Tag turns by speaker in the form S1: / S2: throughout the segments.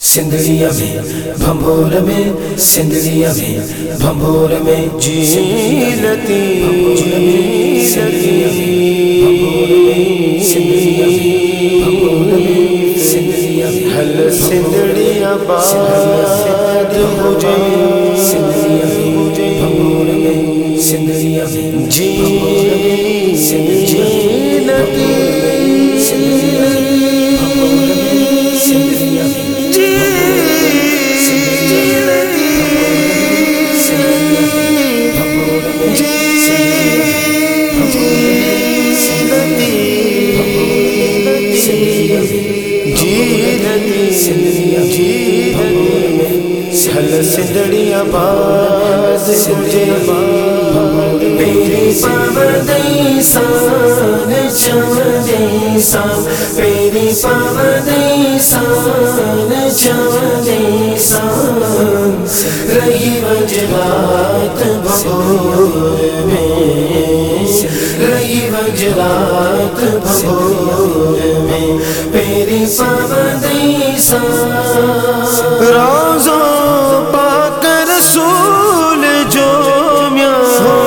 S1: سندھڑیاں میں بھمبور میں سندھڑیاں میں بھمبور میں جیلتی ہل سندھڑیاں باد مجھے بھمبور میں سندھڑیاں میں جیلتی سندھڑیاں باد مجھے پیری پاودی سان چودی سان پیری پاودی سان چودی سان رہی وجرات بھمبور میں رہی وجرات بھمبور میں پیری پاودی سان روزوں پاک رسول جو میاں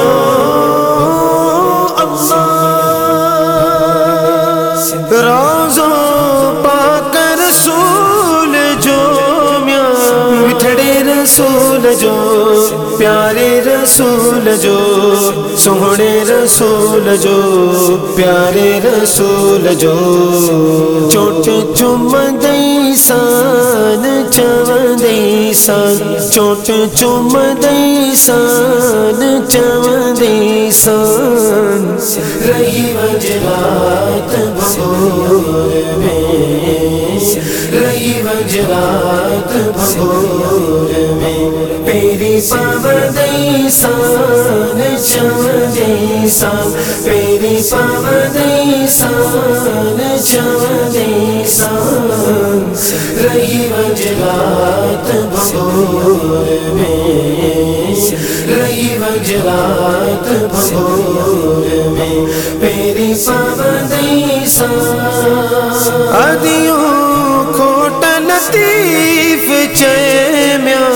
S1: روزوں پاک رسول جو میاں مٹھڑے رسول جو پیارے رسول جو سوہنے رسول جو پیارے رسول جو چوٹ چومدی سان چودی سان چوٹ چومدی سان چودی سان رہی وجرات بھمبور میں رہی وجرات بھمبور میں پیری پاودی سان چودی سان پیری پاودی سان چودی سان رہی وجرات بھمبور میں رہی وجرات بھمبور میں پیری پاودی سان ادیوں کھوٹ لطیف چے میاں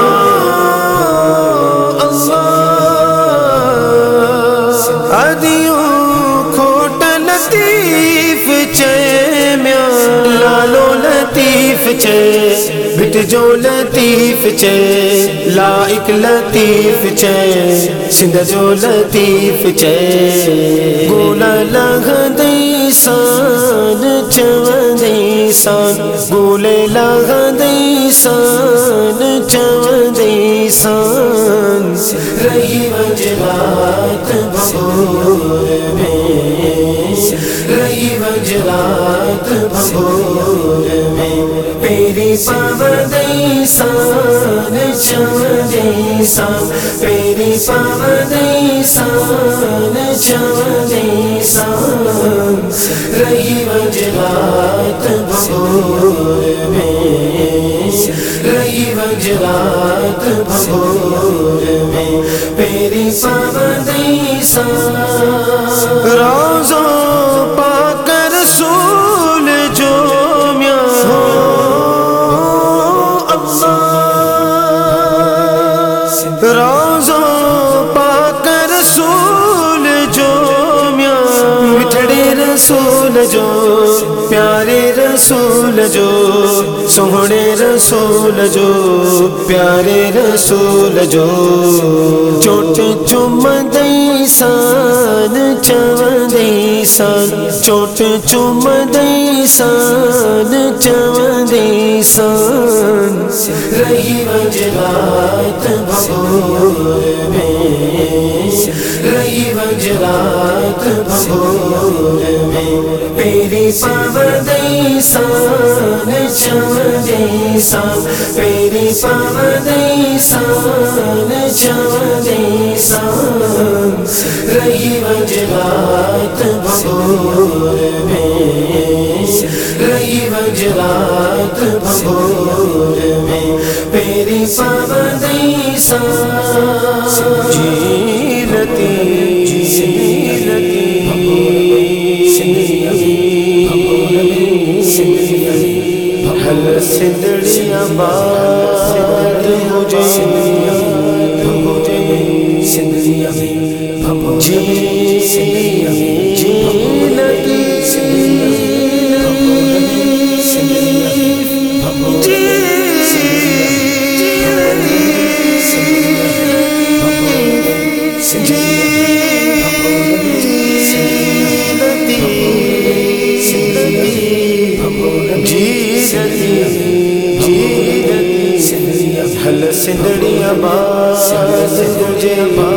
S1: ادیوں کھوٹ لطیف چے میاں لالو لطیف چے بٹ جو لطیف چے لائق لطیف چے سندھ جو لطیف چے گولا لغدی سان چودی سان گولے لغدی سان چودی سان رہی وجرات بھمبور میں رہی وجرات بھمبور میں پیری پاودی سان چودی سان پیری پاودی سان چودی سان رہی وجرات بھمبور میں رہی وجرات بھمبور میں پیری پاودی سان روزوں پاک رسول جو میاں روزوں پاک رسول جو میاں مٹھڑے رسول جو پیارے رسول جو سوہنے رسول جو پیارے رسول جو چوٹ چومدی سان چودی سان چوٹ چومدی سان چودی سان رہی وجرات بھمبور میں رہی وجرات بھمبور میں پیری پاودی سان چودی سان پیری پاودی سان چودی سان رہی وجرات بھمبور میں رہی وجرات بھمبور میں پیری پاودی سان جیلتی ہل سندڑی آباد مجھے ہل سندڑی آباد مجھے